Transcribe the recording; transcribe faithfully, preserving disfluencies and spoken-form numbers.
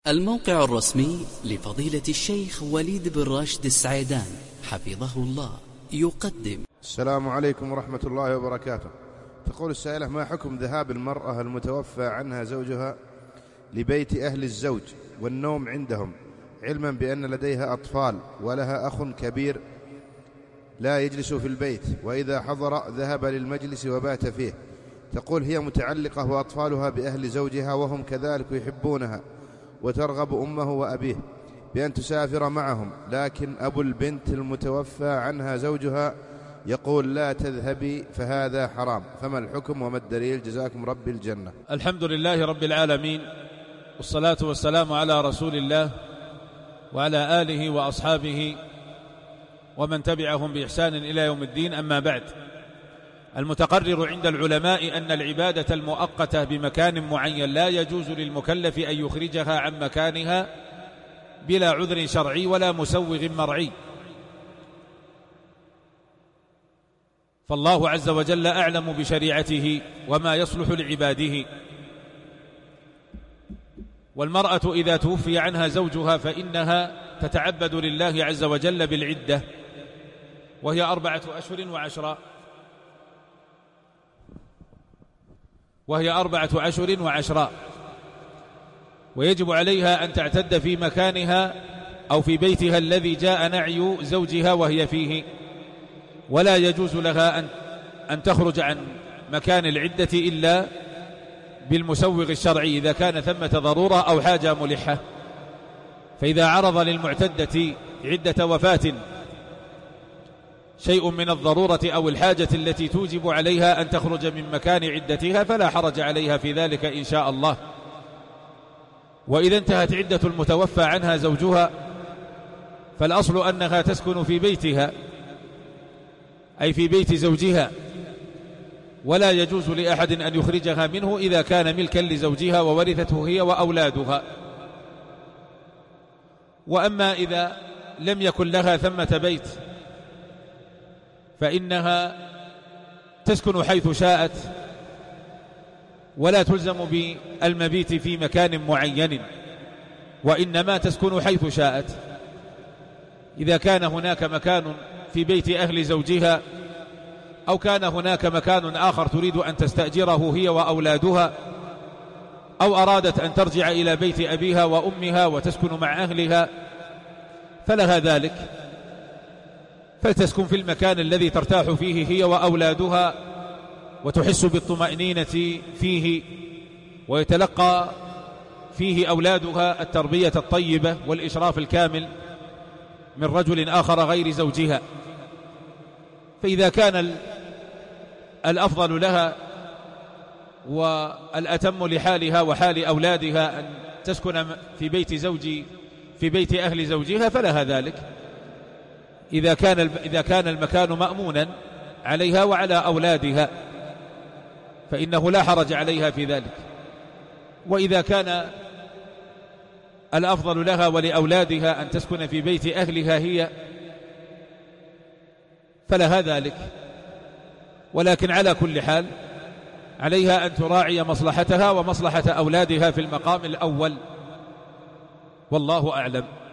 الموقع الرسمي لفضيلة الشيخ وليد بن راشد السعيدان حفظه الله يقدم. السلام عليكم ورحمة الله وبركاته. تقول السائلة: ما حكم ذهاب المرأة المتوفى عنها زوجها لبيت أهل الزوج والنوم عندهم، علما بأن لديها أطفال ولها أخ كبير لا يجلس في البيت، وإذا حضر ذهب للمجلس وبات فيه؟ تقول: هي متعلقة وأطفالها بأهل زوجها وهم كذلك يحبونها، وترغب أمه وأبيه بأن تسافر معهم، لكن أبو البنت المتوفى عنها زوجها يقول لا تذهبي، فهذا حرام، فما الحكم وما الدليل؟ جزاكم ربي الجنة. الحمد لله رب العالمين، والصلاة والسلام على رسول الله وعلى آله وأصحابه ومن تبعهم بإحسان إلى يوم الدين. أما بعد، المتقرر عند العلماء أن العبادة المؤقتة بمكان معين لا يجوز للمكلف أن يخرجها عن مكانها بلا عذر شرعي ولا مسوغ مرعي، فالله عز وجل أعلم بشريعته وما يصلح لعباده. والمرأة إذا توفي عنها زوجها فإنها تتعبد لله عز وجل بالعدة، وهي أربعة أشهر وعشرة وهي أربعة أشهر وعشرة ويجب عليها أن تعتد في مكانها أو في بيتها الذي جاء نعي زوجها وهي فيه، ولا يجوز لها أن أن تخرج عن مكان العدة إلا بالمسوغ الشرعي إذا كان ثمة ضرورة أو حاجة ملحة. فإذا عرض للمعتدة عدة وفاة شيء من الضرورة أو الحاجة التي توجب عليها أن تخرج من مكان عدتها فلا حرج عليها في ذلك إن شاء الله. وإذا انتهت عدة المتوفى عنها زوجها فالأصل أنها تسكن في بيتها، أي في بيت زوجها، ولا يجوز لأحد أن يخرجها منه إذا كان ملكا لزوجها وورثته هي وأولادها. وأما إذا لم يكن لها ثمة بيت فإنها تسكن حيث شاءت ولا تلزم بالمبيت في مكان معين، وإنما تسكن حيث شاءت. إذا كان هناك مكان في بيت أهل زوجها أو كان هناك مكان آخر تريد أن تستأجره هي وأولادها، أو أرادت أن ترجع إلى بيت أبيها وأمها وتسكن مع أهلها فلها ذلك، فلتسكن في المكان الذي ترتاح فيه هي وأولادها وتحس بالطمأنينة فيه، ويتلقى فيه أولادها التربية الطيبة والإشراف الكامل من رجل آخر غير زوجها. فإذا كان الأفضل لها والأتم لحالها وحال أولادها أن تسكن في بيت زوجي في بيت أهل زوجها فلها ذلك، إذا كان إذا كان المكان مأمونا عليها وعلى أولادها فإنه لا حرج عليها في ذلك. وإذا كان الأفضل لها ولأولادها أن تسكن في بيت أهلها هي فلها ذلك، ولكن على كل حال عليها أن تراعي مصلحتها ومصلحة أولادها في المقام الأول، والله أعلم.